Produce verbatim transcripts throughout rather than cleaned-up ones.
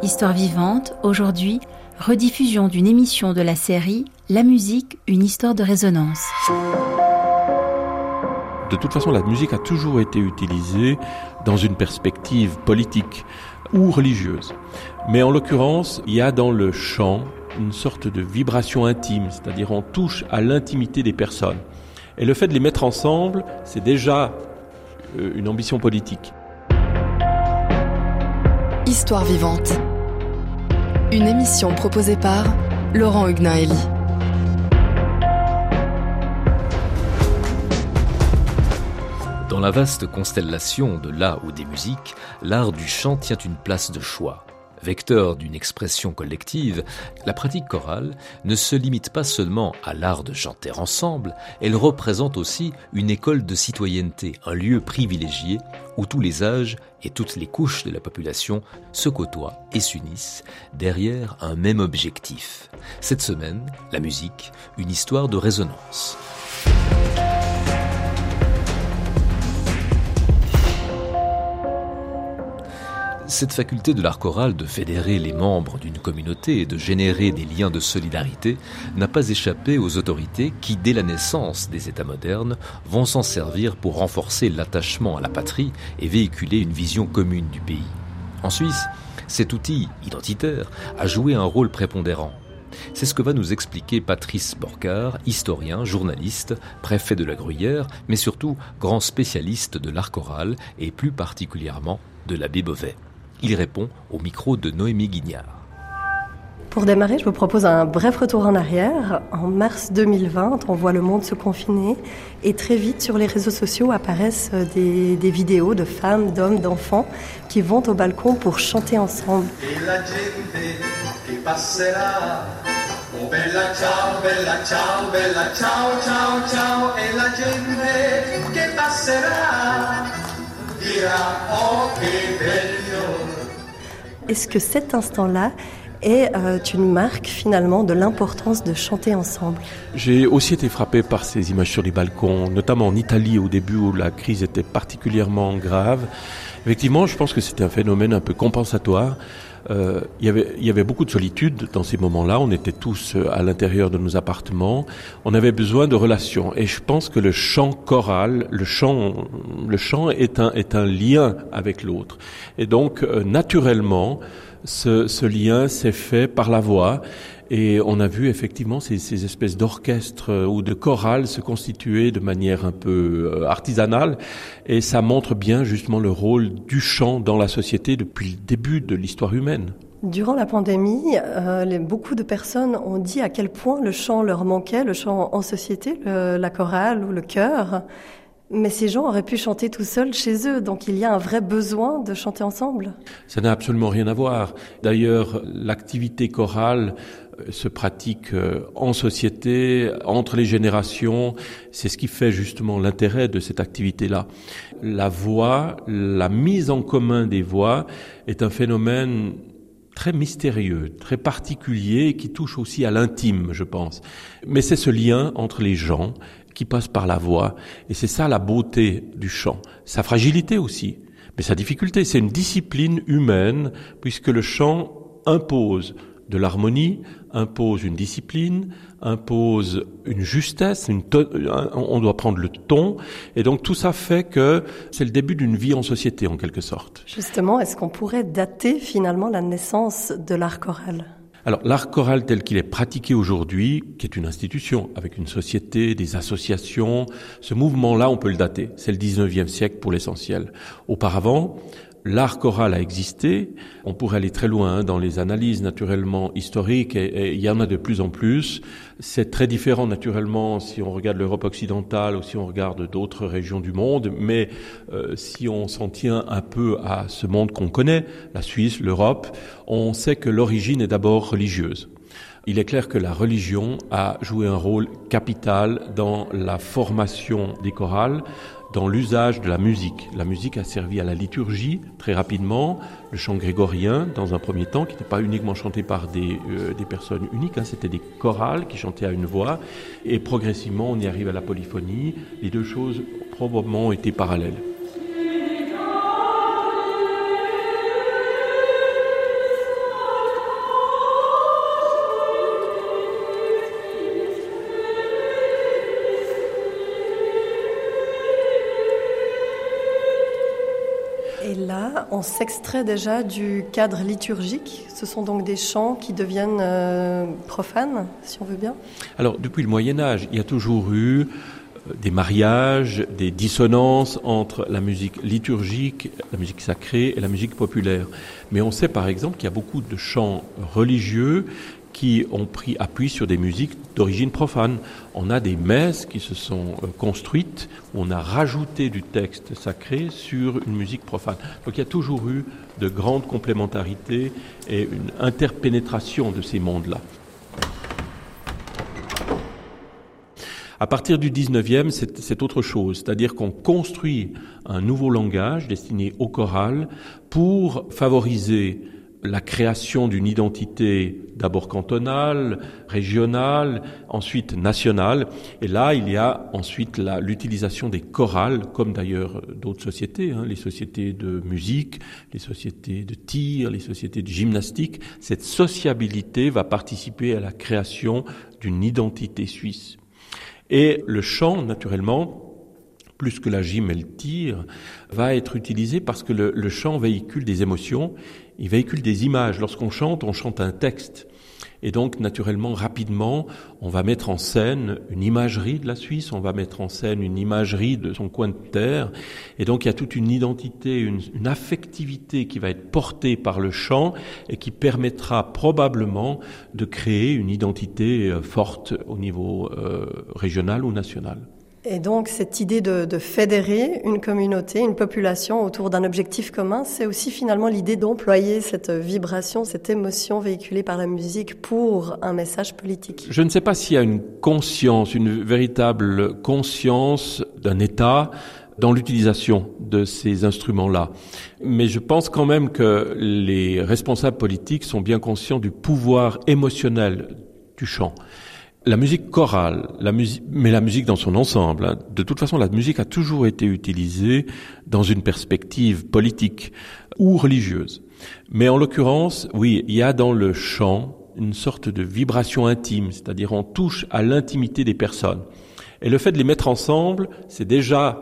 Histoire vivante, aujourd'hui, rediffusion d'une émission de la série La musique, une histoire de résonance. De toute façon, la musique a toujours été utilisée dans une perspective politique ou religieuse. Mais en l'occurrence, il y a dans le chant une sorte de vibration intime, c'est-à-dire on touche à l'intimité des personnes. Et le fait de les mettre ensemble, c'est déjà une ambition politique. Histoire vivante. Une émission proposée par Laurent Huguenin-Hélie. Dans la vaste constellation de l'art ou des musiques, l'art du chant tient une place de choix. Vecteur d'une expression collective, la pratique chorale ne se limite pas seulement à l'art de chanter ensemble, elle représente aussi une école de citoyenneté, un lieu privilégié où tous les âges et toutes les couches de la population se côtoient et s'unissent derrière un même objectif. Cette semaine, la musique, une histoire de résonance. Cette faculté de l'art choral de fédérer les membres d'une communauté et de générer des liens de solidarité n'a pas échappé aux autorités qui, dès la naissance des États modernes, vont s'en servir pour renforcer l'attachement à la patrie et véhiculer une vision commune du pays. En Suisse, cet outil identitaire a joué un rôle prépondérant. C'est ce que va nous expliquer Patrice Borcard, historien, journaliste, préfet de la Gruyère, mais surtout grand spécialiste de l'art choral et plus particulièrement de l'abbé Beauvais. Il répond au micro de Noémie Guignard. Pour démarrer, je vous propose un bref retour en arrière. En mars deux mille vingt, on voit le monde se confiner et très vite sur les réseaux sociaux apparaissent des, des vidéos de femmes, d'hommes, d'enfants qui vont au balcon pour chanter ensemble. Et la gente qui passera, oh bella ciao, bella ciao, bella ciao, ciao, ciao, et la gente qui passera dira oh che bello. Est-ce que cet instant-là est euh, une marque finalement de l'importance de chanter ensemble? J'ai aussi été frappé par ces images sur les balcons, notamment en Italie au début où la crise était particulièrement grave. Effectivement, je pense que c'était un phénomène un peu compensatoire. Euh, il y avait, il y avait beaucoup de solitude dans ces moments-là. On était tous à l'intérieur de nos appartements. On avait besoin de relations. Et je pense que le chant choral, le chant, le chant est un, est un lien avec l'autre. Et donc, euh, naturellement, ce, ce lien s'est fait par la voix. Et on a vu effectivement ces, ces espèces d'orchestres ou de chorales se constituer de manière un peu artisanale. Et ça montre bien justement le rôle du chant dans la société depuis le début de l'histoire humaine. Durant la pandémie, euh, les, beaucoup de personnes ont dit à quel point le chant leur manquait, le chant en société, le, la chorale ou le chœur. Mais ces gens auraient pu chanter tout seuls chez eux, donc il y a un vrai besoin de chanter ensemble. Ça n'a absolument rien à voir. D'ailleurs, l'activité chorale se pratique en société, entre les générations. C'est ce qui fait justement l'intérêt de cette activité-là. La voix, la mise en commun des voix est un phénomène très mystérieux, très particulier, qui touche aussi à l'intime, je pense. Mais c'est ce lien entre les gens qui passe par la voix. Et c'est ça la beauté du chant. Sa fragilité aussi, mais sa difficulté. C'est une discipline humaine, puisque le chant impose de l'harmonie, impose une discipline, impose une justesse, une ton, on doit prendre le ton, et donc tout ça fait que c'est le début d'une vie en société en quelque sorte. Justement, est-ce qu'on pourrait dater finalement la naissance de l'art choral ? Alors, l'art choral tel qu'il est pratiqué aujourd'hui, qui est une institution, avec une société, des associations, ce mouvement-là, on peut le dater. C'est le dix-neuvième siècle pour l'essentiel. Auparavant, l'art choral a existé. On pourrait aller très loin hein, dans les analyses naturellement historiques, et, et il y en a de plus en plus. C'est très différent naturellement si on regarde l'Europe occidentale ou si on regarde d'autres régions du monde, mais euh, si on s'en tient un peu à ce monde qu'on connaît, la Suisse, l'Europe, on sait que l'origine est d'abord religieuse. Il est clair que la religion a joué un rôle capital dans la formation des chorales, dans l'usage de la musique. La musique a servi à la liturgie très rapidement, le chant grégorien dans un premier temps, qui n'était pas uniquement chanté par des, euh, des personnes uniques, hein, c'était des chorales qui chantaient à une voix, et progressivement on y arrive à la polyphonie. Les deux choses probablement ont été parallèles. Et là, on s'extrait déjà du cadre liturgique. Ce sont donc des chants qui deviennent euh, profanes, si on veut bien. Alors, depuis le Moyen-Âge, il y a toujours eu des mariages, des dissonances entre la musique liturgique, la musique sacrée et la musique populaire. Mais on sait par exemple qu'il y a beaucoup de chants religieux qui ont pris appui sur des musiques d'origine profane. On a des messes qui se sont construites, où on a rajouté du texte sacré sur une musique profane. Donc il y a toujours eu de grandes complémentarités et une interpénétration de ces mondes-là. À partir du dix-neuvième, c'est, c'est autre chose, c'est-à-dire qu'on construit un nouveau langage destiné au choral pour favoriser la création d'une identité d'abord cantonale, régionale, ensuite nationale. Et là, il y a ensuite la, l'utilisation des chorales, comme d'ailleurs d'autres sociétés, hein, les sociétés de musique, les sociétés de tir, les sociétés de gymnastique. Cette sociabilité va participer à la création d'une identité suisse. Et le chant, naturellement, plus que la gym et le tir, va être utilisé parce que le, le chant véhicule des émotions, il véhicule des images. Lorsqu'on chante, on chante un texte. Et donc, naturellement, rapidement, on va mettre en scène une imagerie de la Suisse, on va mettre en scène une imagerie de son coin de terre. Et donc, il y a toute une identité, une, une affectivité qui va être portée par le chant et qui permettra probablement de créer une identité forte au niveau euh, régional ou national. Et donc, cette idée de, de fédérer une communauté, une population autour d'un objectif commun, c'est aussi finalement l'idée d'employer cette vibration, cette émotion véhiculée par la musique pour un message politique. Je ne sais pas s'il y a une conscience, une véritable conscience d'un État dans l'utilisation de ces instruments-là. Mais je pense quand même que les responsables politiques sont bien conscients du pouvoir émotionnel du chant. La musique chorale, la musique, mais la musique dans son ensemble, hein. De toute façon, la musique a toujours été utilisée dans une perspective politique ou religieuse. Mais en l'occurrence, oui, il y a dans le chant une sorte de vibration intime, c'est-à-dire on touche à l'intimité des personnes. Et le fait de les mettre ensemble, c'est déjà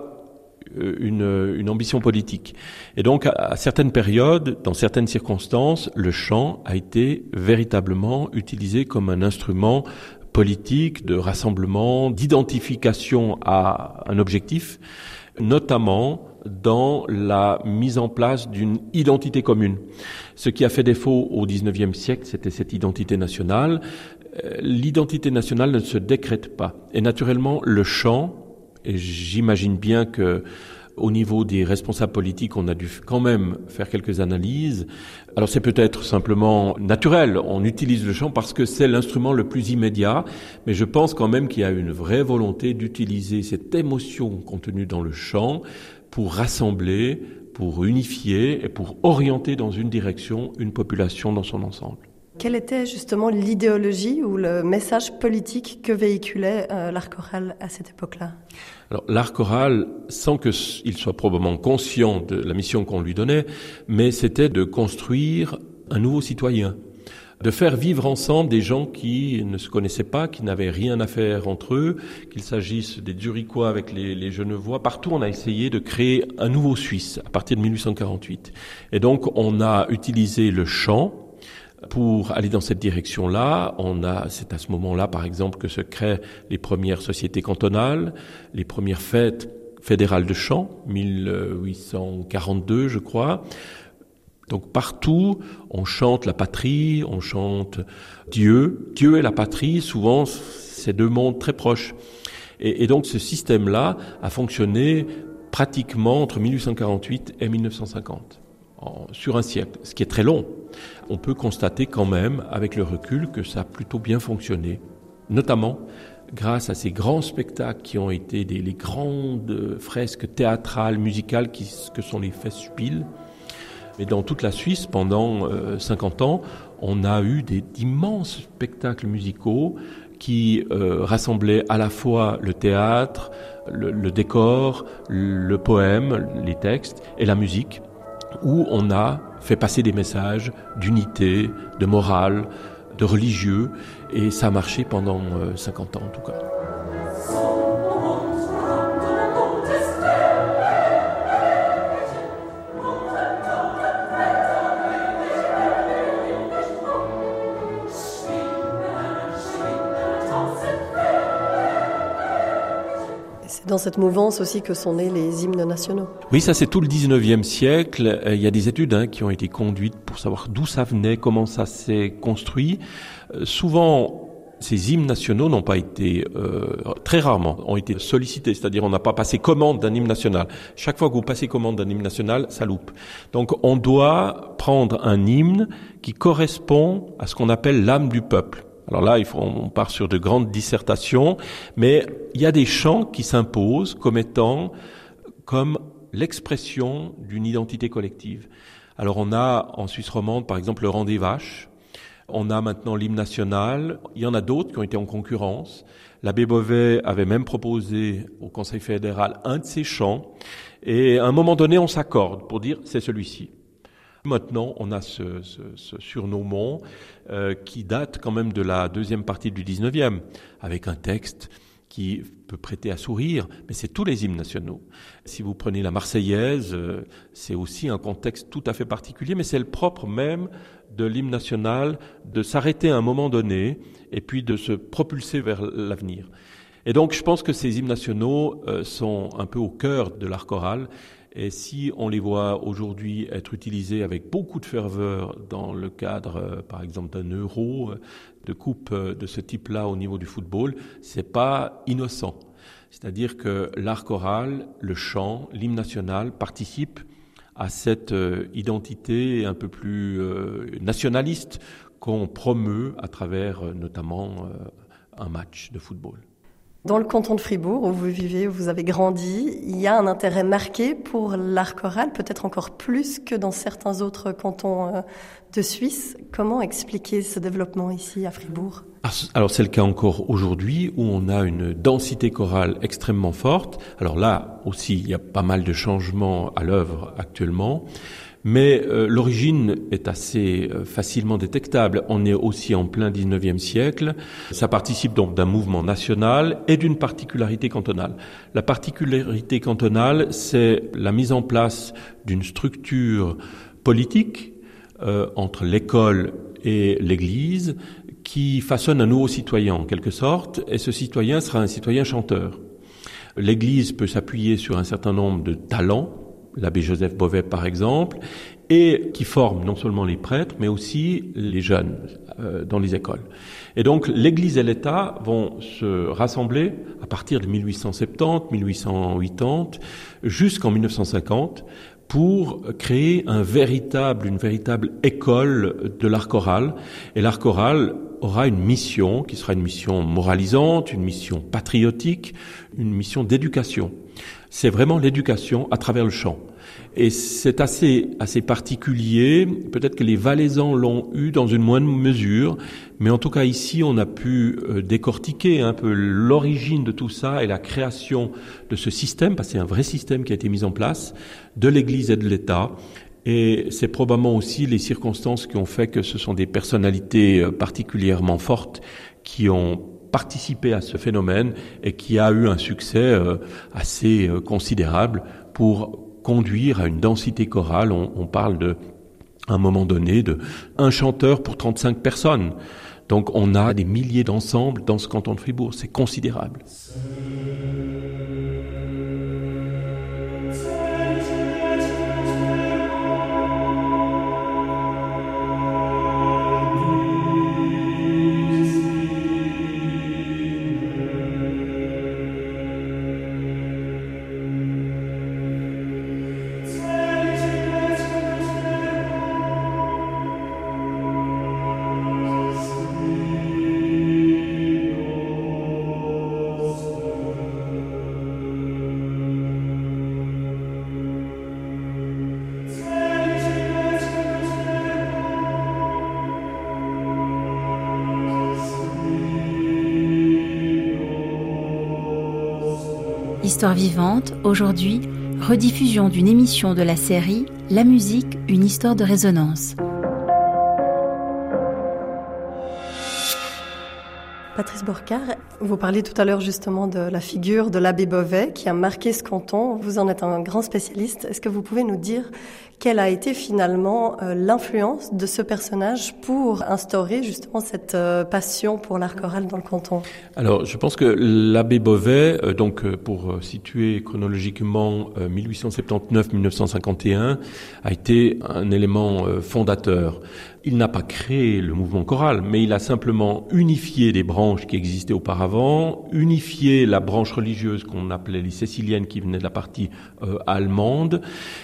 une, une ambition politique. Et donc, à, à certaines périodes, dans certaines circonstances, le chant a été véritablement utilisé comme un instrument politique, de rassemblement, d'identification à un objectif, notamment dans la mise en place d'une identité commune. Ce qui a fait défaut au dix-neuvième siècle, c'était cette identité nationale. L'identité nationale ne se décrète pas. Et naturellement, le chant, et j'imagine bien que au niveau des responsables politiques, on a dû quand même faire quelques analyses. Alors c'est peut-être simplement naturel, on utilise le chant parce que c'est l'instrument le plus immédiat, mais je pense quand même qu'il y a une vraie volonté d'utiliser cette émotion contenue dans le chant pour rassembler, pour unifier et pour orienter dans une direction une population dans son ensemble. Quelle était justement l'idéologie ou le message politique que véhiculait euh, l'art choral à cette époque-là ? Alors, l'art choral, sans qu'il soit probablement conscient de la mission qu'on lui donnait, mais c'était de construire un nouveau citoyen, de faire vivre ensemble des gens qui ne se connaissaient pas, qui n'avaient rien à faire entre eux, qu'il s'agisse des Zurichois avec les, les Genevois. Partout, on a essayé de créer un nouveau Suisse à partir de mille huit cent quarante-huit. Et donc, on a utilisé le chant pour aller dans cette direction-là. On a, c'est à ce moment-là, par exemple, que se créent les premières sociétés cantonales, les premières fêtes fédérales de chant, mille huit cent quarante-deux, je crois. Donc partout, on chante la patrie, on chante Dieu. Dieu et la patrie, souvent, c'est deux mondes très proches. Et, et donc ce système-là a fonctionné pratiquement entre mille huit cent quarante-huit et mille neuf cent cinquante. Sur un siècle, ce qui est très long. On peut constater quand même, avec le recul, que ça a plutôt bien fonctionné, notamment grâce à ces grands spectacles qui ont été des, les grandes fresques théâtrales, musicales, qui, que sont les Festspiele. Mais dans toute la Suisse, pendant euh, cinquante ans, on a eu des, d'immenses spectacles musicaux qui euh, rassemblaient à la fois le théâtre, le, le décor, le poème, les textes et la musique, où on a fait passer des messages d'unité, de morale, de religieux, et ça a marché pendant euh, cinquante ans en tout cas. C'est dans cette mouvance aussi que sont nés les hymnes nationaux. Oui, ça c'est tout le dix-neuvième siècle. Il y a des études hein, qui ont été conduites pour savoir d'où ça venait, comment ça s'est construit. Euh, souvent, ces hymnes nationaux n'ont pas été, euh, très rarement, ont été sollicités. C'est-à-dire on n'a pas passé commande d'un hymne national. Chaque fois que vous passez commande d'un hymne national, ça loupe. Donc on doit prendre un hymne qui correspond à ce qu'on appelle l'âme du peuple. Alors là, il faut, on part sur de grandes dissertations, mais il y a des chants qui s'imposent comme étant, comme l'expression d'une identité collective. Alors on a en Suisse romande, par exemple, le Rang des Vaches. On a maintenant l'hymne national. Il y en a d'autres qui ont été en concurrence. L'abbé Beauvais avait même proposé au Conseil fédéral un de ces chants. Et à un moment donné, on s'accorde pour dire c'est celui-ci. Maintenant, on a ce, ce, ce surnommant euh, qui date quand même de la deuxième partie du dix-neuvième, avec un texte qui peut prêter à sourire, mais c'est tous les hymnes nationaux. Si vous prenez la Marseillaise, euh, c'est aussi un contexte tout à fait particulier, mais c'est le propre même de l'hymne national de s'arrêter à un moment donné et puis de se propulser vers l'avenir. Et donc, je pense que ces hymnes nationaux euh, sont un peu au cœur de l'art choral. Et si on les voit aujourd'hui être utilisés avec beaucoup de ferveur dans le cadre, euh, par exemple, d'un euro, de coupe euh, de ce type-là au niveau du football, c'est pas innocent. C'est-à-dire que l'art choral, le chant, l'hymne national participent à cette euh, identité un peu plus euh, nationaliste qu'on promeut à travers euh, notamment euh, un match de football. Dans le canton de Fribourg, où vous vivez, où vous avez grandi, il y a un intérêt marqué pour l'art choral, peut-être encore plus que dans certains autres cantons de Suisse. Comment expliquer ce développement ici à Fribourg ? Alors c'est le cas encore aujourd'hui, où on a une densité chorale extrêmement forte. Alors là aussi, il y a pas mal de changements à l'œuvre actuellement. Mais euh, l'origine est assez euh, facilement détectable. On est aussi en plein dix-neuvième siècle. Ça participe donc d'un mouvement national et d'une particularité cantonale. La particularité cantonale, c'est la mise en place d'une structure politique euh, entre l'école et l'Église qui façonne un nouveau citoyen en quelque sorte, et ce citoyen sera un citoyen chanteur. L'Église peut s'appuyer sur un certain nombre de talents, l'abbé Joseph Beauvais par exemple, et qui forme non seulement les prêtres, mais aussi les jeunes euh, dans les écoles. Et donc l'Église et l'État vont se rassembler à partir de mille huit cent soixante-dix, mille huit cent quatre-vingt-dix, jusqu'en mille neuf cent cinquante, pour créer un véritable, une véritable école de l'art choral. Et l'art choral aura une mission qui sera une mission moralisante, une mission patriotique, une mission d'éducation. C'est vraiment l'éducation à travers le chant. Et c'est assez, assez particulier. Peut-être que les Valaisans l'ont eu dans une moindre mesure, mais en tout cas ici, on a pu décortiquer un peu l'origine de tout ça et la création de ce système, parce que c'est un vrai système qui a été mis en place, de l'Église et de l'État. Et c'est probablement aussi les circonstances qui ont fait que ce sont des personnalités particulièrement fortes qui ont participé à ce phénomène et qui a eu un succès euh, assez euh, considérable pour conduire à une densité chorale. On, on parle de, à un moment donné, de un chanteur pour trente-cinq personnes. Donc on a des milliers d'ensembles dans ce canton de Fribourg. C'est considérable. Histoire vivante, aujourd'hui, rediffusion d'une émission de la série La musique, une histoire de résonance. Patrice Borcard, vous parliez tout à l'heure justement de la figure de l'abbé Beauvais qui a marqué ce canton. Vous en êtes un grand spécialiste. Est-ce que vous pouvez nous dire quelle a été finalement euh, l'influence de ce personnage pour instaurer justement cette euh, passion pour l'art choral dans le canton? Alors, je pense que l'abbé Beauvais, euh, donc euh, pour situer chronologiquement euh, mille huit cent soixante-dix-neuf à mille neuf cent cinquante et un, a été un élément euh, fondateur. Il n'a pas créé le mouvement choral, mais il a simplement unifié des branches qui existaient auparavant, unifié la branche religieuse qu'on appelait les céciliennes, qui venait de la partie euh, allemande,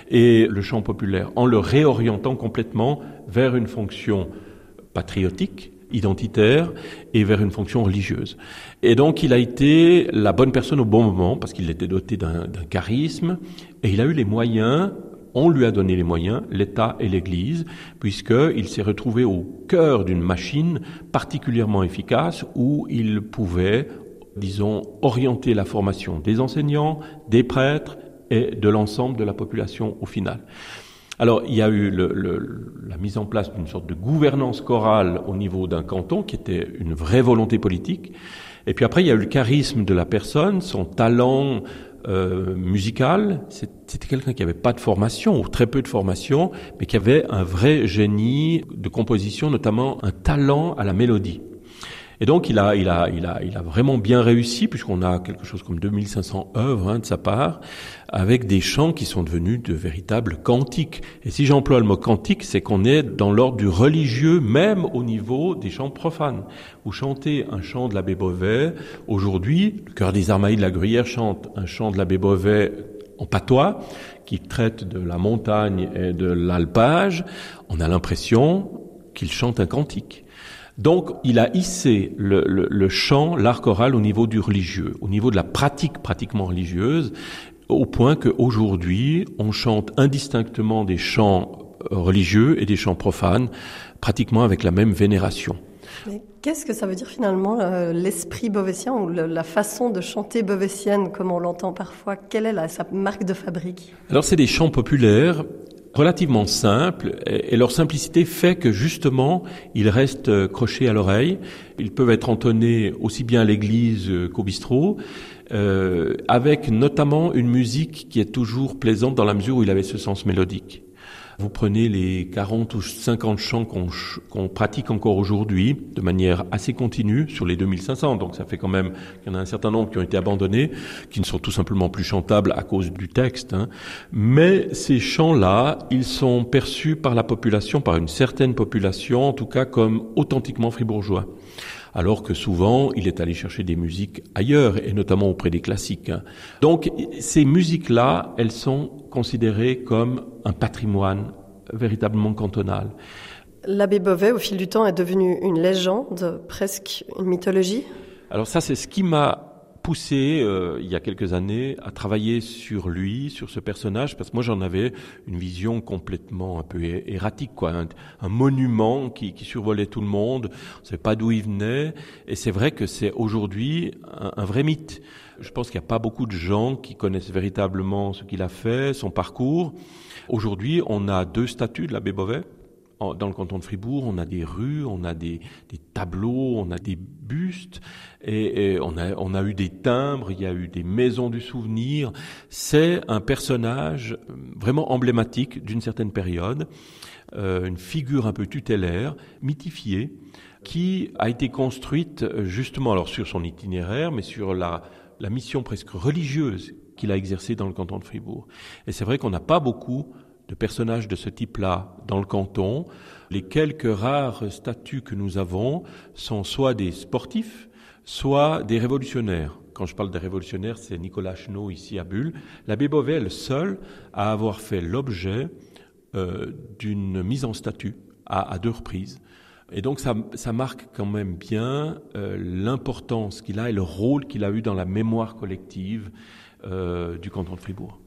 et le chant populaire, en le réorientant complètement vers une fonction patriotique, identitaire, et vers une fonction religieuse. Et donc il a été la bonne personne au bon moment, parce qu'il était doté d'un, d'un charisme, et il a eu les moyens. On lui a donné les moyens, l'État et l'Église, puisqu'il s'est retrouvé au cœur d'une machine particulièrement efficace où il pouvait, disons, orienter la formation des enseignants, des prêtres et de l'ensemble de la population au final. Alors, il y a eu le, le, la mise en place d'une sorte de gouvernance chorale au niveau d'un canton qui était une vraie volonté politique. Et puis après, il y a eu le charisme de la personne, son talent Euh, musical. C'était quelqu'un qui n'avait pas de formation, ou très peu de formation, mais qui avait un vrai génie de composition, notamment un talent à la mélodie. Et donc il a, il a, il a, il a vraiment bien réussi, puisqu'on a quelque chose comme deux mille cinq cents œuvres hein, de sa part, avec des chants qui sont devenus de véritables cantiques. Et si j'emploie le mot cantique, c'est qu'on est dans l'ordre du religieux, même au niveau des chants profanes. Vous chantez un chant de l'abbé Beauvais, aujourd'hui, le chœur des Armailles de la Gruyère chante un chant de l'abbé Beauvais en patois, qui traite de la montagne et de l'alpage, on a l'impression qu'il chante un cantique. Donc, il a hissé le, le, le chant, l'art choral au niveau du religieux, au niveau de la pratique pratiquement religieuse, au point qu'aujourd'hui, on chante indistinctement des chants religieux et des chants profanes, pratiquement avec la même vénération. Mais qu'est-ce que ça veut dire finalement euh, l'esprit beauvaisien ou le, la façon de chanter beauvaisienne comme on l'entend parfois? Quelle est la, sa marque de fabrique? Alors, c'est des chants populaires relativement simples, et leur simplicité fait que justement ils restent crochés à l'oreille. Ils peuvent être entonnés aussi bien à l'église qu'au bistrot, euh, avec notamment une musique qui est toujours plaisante dans la mesure où il avait ce sens mélodique. Vous prenez les quarante ou cinquante chants qu'on, qu'on pratique encore aujourd'hui de manière assez continue sur les deux mille cinq cents. Donc ça fait quand même qu'il y en a un certain nombre qui ont été abandonnés, qui ne sont tout simplement plus chantables à cause du texte. Hein. Mais ces chants-là, ils sont perçus par la population, par une certaine population, en tout cas comme authentiquement fribourgeois. Alors que souvent, il est allé chercher des musiques ailleurs, et notamment auprès des classiques. Donc, ces musiques-là, elles sont considérées comme un patrimoine véritablement cantonal. L'abbé Beauvais, au fil du temps, est devenu une légende, presque une mythologie. Alors ça, c'est ce qui m'a poussé, euh, il y a quelques années, à travailler sur lui, sur ce personnage, parce que moi j'en avais une vision complètement un peu erratique, quoi, un, un monument qui, qui survolait tout le monde, on ne savait pas d'où il venait, et c'est vrai que c'est aujourd'hui un, un vrai mythe. Je pense qu'il n'y a pas beaucoup de gens qui connaissent véritablement ce qu'il a fait, son parcours. Aujourd'hui, on a deux statues de l'abbé Beauvais. Dans le canton de Fribourg, on a des rues, on a des, des tableaux, on a des bustes, et, et on a, on a eu des timbres, il y a eu des maisons du souvenir. C'est un personnage vraiment emblématique d'une certaine période, euh, une figure un peu tutélaire, mythifiée, qui a été construite justement alors sur son itinéraire, mais sur la, la mission presque religieuse qu'il a exercée dans le canton de Fribourg. Et c'est vrai qu'on n'a pas beaucoup de personnages de ce type-là dans le canton. Les quelques rares statues que nous avons sont soit des sportifs, soit des révolutionnaires. Quand je parle des révolutionnaires, c'est Nicolas Chenot ici à Bulle. L'abbé Beauvais est le seul à avoir fait l'objet euh, d'une mise en statue à, à deux reprises. Et donc ça, ça marque quand même bien euh, l'importance qu'il a et le rôle qu'il a eu dans la mémoire collective euh, du canton de Fribourg.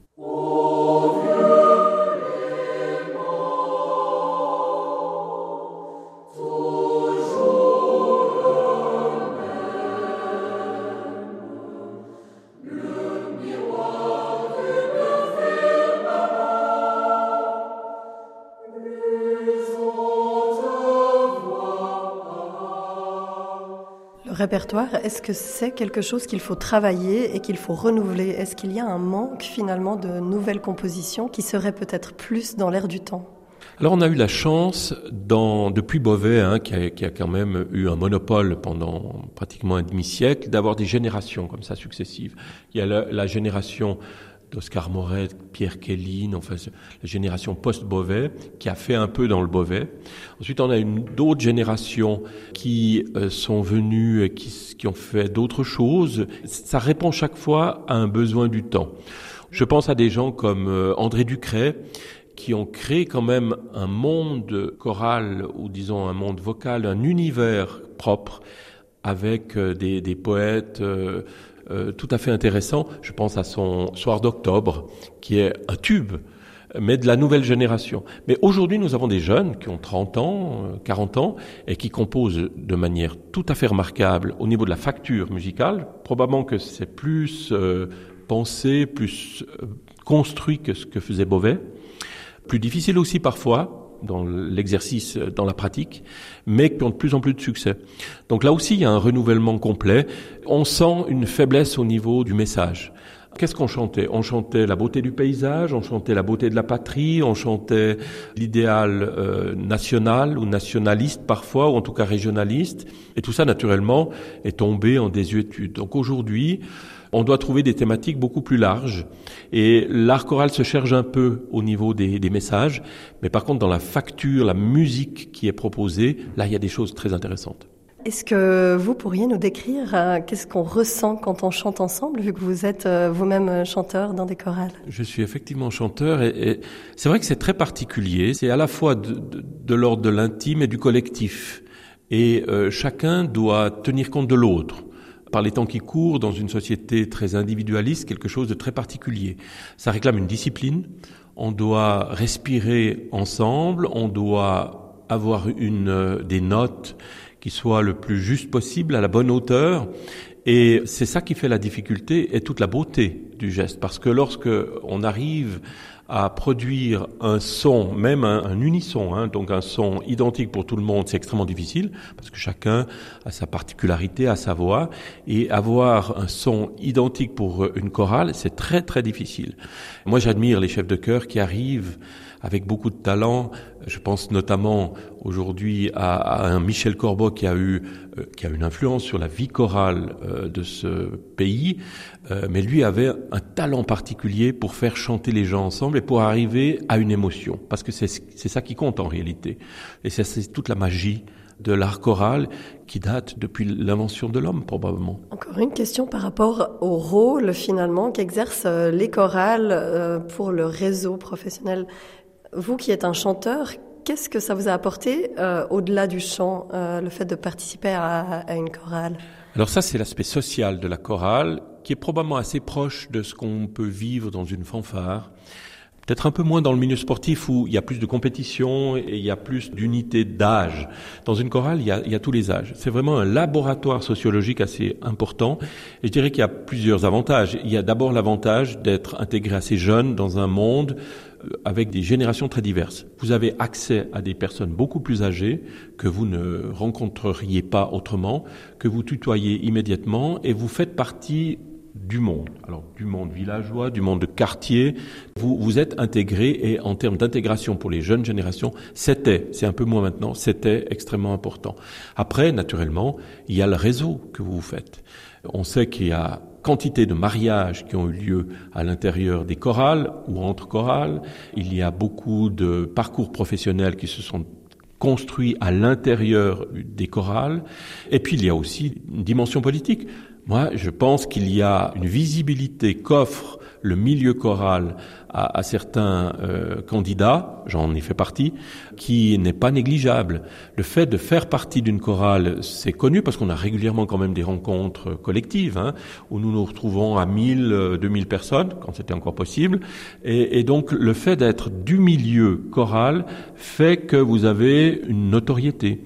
Oh, répertoire, est-ce que c'est quelque chose qu'il faut travailler et qu'il faut renouveler? Est-ce qu'il y a un manque finalement de nouvelles compositions qui seraient peut-être plus dans l'air du temps? Alors on a eu la chance, dans, depuis Beauvais, hein, qui, a, qui a quand même eu un monopole pendant pratiquement un demi-siècle, d'avoir des générations comme ça successives. Il y a la, la génération d'Oscar Moret, Pierre Kelly, enfin la génération post-Beauvais, qui a fait un peu dans le Beauvais. Ensuite, on a une d'autres générations qui euh, sont venues et qui, qui ont fait d'autres choses. Ça répond chaque fois à un besoin du temps. Je pense à des gens comme euh, André Ducret, qui ont créé quand même un monde choral, ou disons un monde vocal, un univers propre, avec euh, des, des poètes euh, euh, tout à fait intéressants. Je pense à son Soir d'octobre, qui est un tube, mais de la nouvelle génération. Mais aujourd'hui, nous avons des jeunes qui ont trente ans, quarante ans, et qui composent de manière tout à fait remarquable au niveau de la facture musicale. Probablement que c'est plus euh, pensé, plus euh, construit que ce que faisait Beauvais. Plus difficile aussi parfois dans l'exercice, dans la pratique, mais qui ont de plus en plus de succès. Donc là aussi, il y a un renouvellement complet. On sent une faiblesse au niveau du message. Qu'est-ce qu'on chantait? On chantait la beauté du paysage, on chantait la beauté de la patrie, on chantait l'idéal euh, national ou nationaliste parfois, ou en tout cas régionaliste. Et tout ça, naturellement, est tombé en désuétude. Donc aujourd'hui, on doit trouver des thématiques beaucoup plus larges. Et l'art choral se cherche un peu au niveau des, des messages. Mais par contre, dans la facture, la musique qui est proposée, là, il y a des choses très intéressantes. Est-ce que vous pourriez nous décrire euh, qu'est-ce qu'on ressent quand on chante ensemble, vu que vous êtes euh, vous-même chanteur dans des chorales? Je suis effectivement chanteur et, et c'est vrai que c'est très particulier. C'est à la fois de, de, de l'ordre de l'intime et du collectif. Et euh, chacun doit tenir compte de l'autre. Par les temps qui courent, dans une société très individualiste, quelque chose de très particulier. Ça réclame une discipline. On doit respirer ensemble. On doit avoir une, euh, des notes qui soient le plus juste possible, à la bonne hauteur. Et c'est ça qui fait la difficulté et toute la beauté du geste. Parce que lorsque on arrive à produire un son, même un, un unisson, hein, donc un son identique pour tout le monde, c'est extrêmement difficile, parce que chacun a sa particularité, a sa voix, et avoir un son identique pour une chorale, c'est très très difficile. Moi j'admire les chefs de chœur qui arrivent avec beaucoup de talent. Je pense notamment aujourd'hui à, à un Michel Corbeau qui a eu euh, qui a une influence sur la vie chorale euh, de ce pays, euh, mais lui avait un talent particulier pour faire chanter les gens ensemble et pour arriver à une émotion, parce que c'est c'est ça qui compte en réalité. Et c'est, c'est toute la magie de l'art choral qui date depuis l'invention de l'homme, probablement. Encore une question par rapport au rôle, finalement, qu'exercent les chorales pour le réseau professionnel. Vous qui êtes un chanteur, qu'est-ce que ça vous a apporté euh, au-delà du chant, euh, le fait de participer à, à une chorale? Alors ça, c'est l'aspect social de la chorale, qui est probablement assez proche de ce qu'on peut vivre dans une fanfare. Peut-être un peu moins dans le milieu sportif où il y a plus de compétition et il y a plus d'unité d'âge. Dans une chorale, il y a, il y a tous les âges. C'est vraiment un laboratoire sociologique assez important. Et je dirais qu'il y a plusieurs avantages. Il y a d'abord l'avantage d'être intégré assez jeune dans un monde avec des générations très diverses. Vous avez accès à des personnes beaucoup plus âgées que vous ne rencontreriez pas autrement, que vous tutoyez immédiatement et vous faites partie du monde. Alors, du monde villageois, du monde de quartier. Vous, vous êtes intégrés et en termes d'intégration pour les jeunes générations, c'était, c'est un peu moins maintenant, c'était extrêmement important. Après, naturellement, il y a le réseau que vous faites. On sait qu'il y a quantité de mariages qui ont eu lieu à l'intérieur des chorales ou entre chorales. Il y a beaucoup de parcours professionnels qui se sont construits à l'intérieur des chorales. Et puis, il y a aussi une dimension politique. Moi, je pense qu'il y a une visibilité qu'offre le milieu choral à, à certains euh, candidats, j'en ai fait partie, qui n'est pas négligeable. Le fait de faire partie d'une chorale, c'est connu parce qu'on a régulièrement quand même des rencontres collectives, hein, où nous nous retrouvons à mille, deux mille personnes, quand c'était encore possible. Et, et donc, le fait d'être du milieu choral fait que vous avez une notoriété.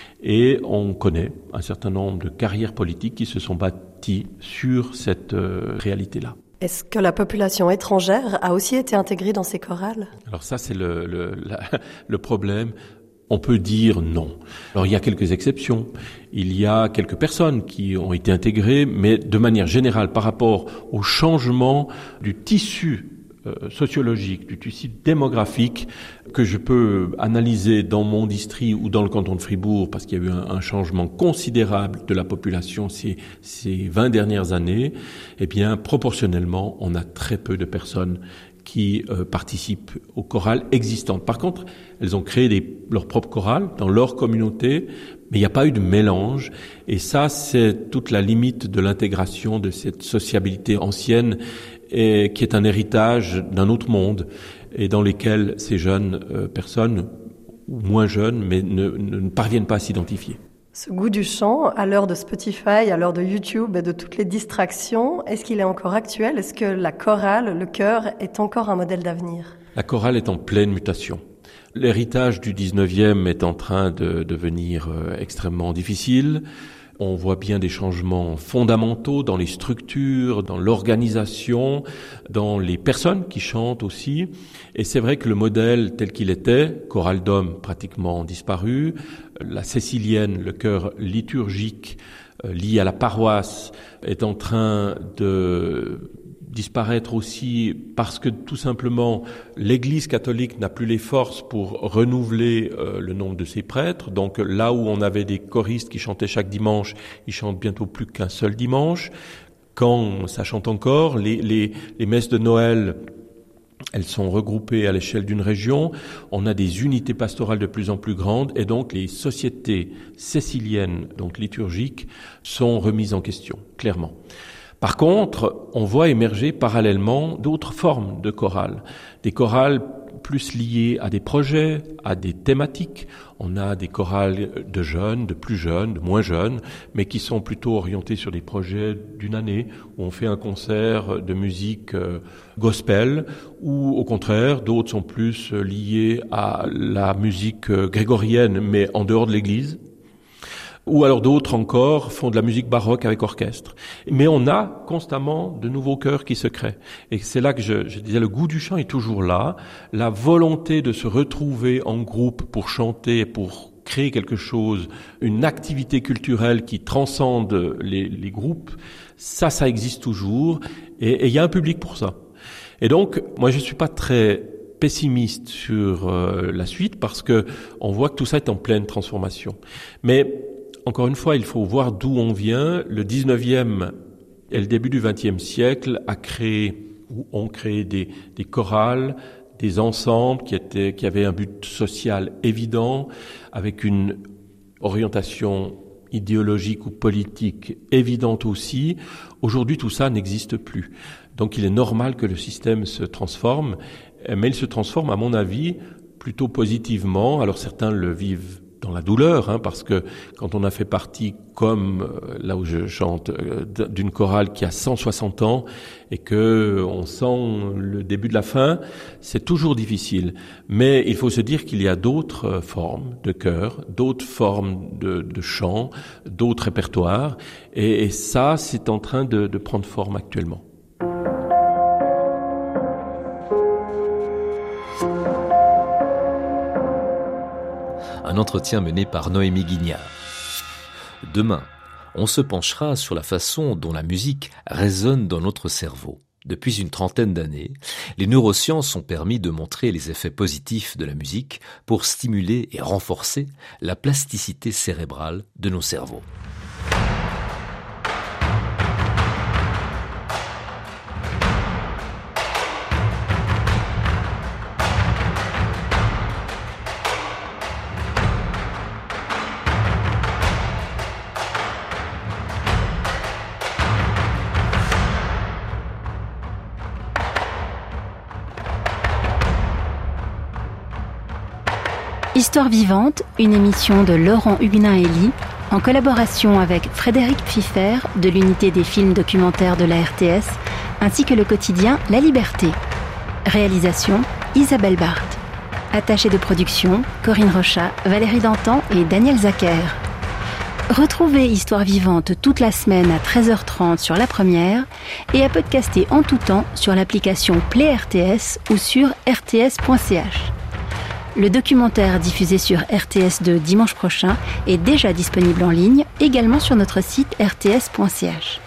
Et on connaît un certain nombre de carrières politiques qui se sont bâties sur cette euh, réalité-là. Est-ce que la population étrangère a aussi été intégrée dans ces chorales? Alors ça, c'est le, le, la, le problème. On peut dire non. Alors il y a quelques exceptions. Il y a quelques personnes qui ont été intégrées, mais de manière générale, par rapport au changement du tissu euh, sociologique, du tissu démographique que je peux analyser dans mon district ou dans le canton de Fribourg, parce qu'il y a eu un, un changement considérable de la population ces, ces vingt dernières années, eh bien, proportionnellement, on a très peu de personnes qui euh, participent aux chorales existantes. Par contre, elles ont créé des, leur propre chorale dans leur communauté, mais il n'y a pas eu de mélange. Et ça, c'est toute la limite de l'intégration de cette sociabilité ancienne, et qui est un héritage d'un autre monde, et dans lesquels ces jeunes euh, personnes, ou moins jeunes, mais ne, ne, ne parviennent pas à s'identifier. Ce goût du chant, à l'heure de Spotify, à l'heure de YouTube et de toutes les distractions, est-ce qu'il est encore actuel ? Est-ce que la chorale, le chœur, est encore un modèle d'avenir ? La chorale est en pleine mutation. L'héritage du dix-neuvième est en train de devenir euh, extrêmement difficile. On voit bien des changements fondamentaux dans les structures, dans l'organisation, dans les personnes qui chantent aussi. Et c'est vrai que le modèle tel qu'il était, chorale d'hommes pratiquement disparu, la cécilienne, le chœur liturgique euh, lié à la paroisse, est en train de disparaître aussi parce que tout simplement l'Église catholique n'a plus les forces pour renouveler euh, le nombre de ses prêtres. Donc là où on avait des choristes qui chantaient chaque dimanche, ils chantent bientôt plus qu'un seul dimanche. Quand ça chante encore, les, les, les messes de Noël, elles sont regroupées à l'échelle d'une région. On a des unités pastorales de plus en plus grandes et donc les sociétés céciliennes, donc liturgiques, sont remises en question, clairement. Par contre, on voit émerger parallèlement d'autres formes de chorales, des chorales plus liées à des projets, à des thématiques. On a des chorales de jeunes, de plus jeunes, de moins jeunes, mais qui sont plutôt orientés sur des projets d'une année, où on fait un concert de musique gospel, ou au contraire, d'autres sont plus liés à la musique grégorienne, mais en dehors de l'église. Ou alors d'autres encore font de la musique baroque avec orchestre. Mais on a constamment de nouveaux chœurs qui se créent. Et c'est là que je, je disais, le goût du chant est toujours là. La volonté de se retrouver en groupe pour chanter, pour créer quelque chose, une activité culturelle qui transcende les, les groupes, ça, ça existe toujours. Et il y a un public pour ça. Et donc, moi, je suis pas très pessimiste sur euh, la suite parce que on voit que tout ça est en pleine transformation. Mais encore une fois, il faut voir d'où on vient. Le dix-neuvième et le début du vingtième siècle a créé, ou ont créé des, des chorales, des ensembles qui étaient, qui avaient un but social évident, avec une orientation idéologique ou politique évidente aussi. Aujourd'hui, tout ça n'existe plus. Donc, il est normal que le système se transforme, mais il se transforme, à mon avis, plutôt positivement. Alors, certains le vivent dans la douleur, hein, parce que quand on a fait partie, comme euh, là où je chante, euh, d'une chorale qui a cent soixante ans et que on sent le début de la fin, c'est toujours difficile. Mais il faut se dire qu'il y a d'autres euh, formes de chœur, d'autres formes de, de chant, d'autres répertoires, et, et ça, c'est en train de, de prendre forme actuellement. Un entretien mené par Noémie Guignard. Demain, on se penchera sur la façon dont la musique résonne dans notre cerveau. Depuis une trentaine d'années, les neurosciences ont permis de montrer les effets positifs de la musique pour stimuler et renforcer la plasticité cérébrale de nos cerveaux. Histoire vivante, une émission de Laurent Huguenin-Elie, en collaboration avec Frédéric Pfiffer de l'unité des films documentaires de la R T S, ainsi que le quotidien La Liberté. Réalisation, Isabelle Barthes. Attachée de production, Corinne Rochat, Valérie Dantan et Daniel Zacher. Retrouvez Histoire vivante toute la semaine à treize heures trente sur La Première et à podcaster en tout temps sur l'application Play R T S ou sur r t s point c h. Le documentaire diffusé sur R T S deux dimanche prochain est déjà disponible en ligne, également sur notre site r t s point c h.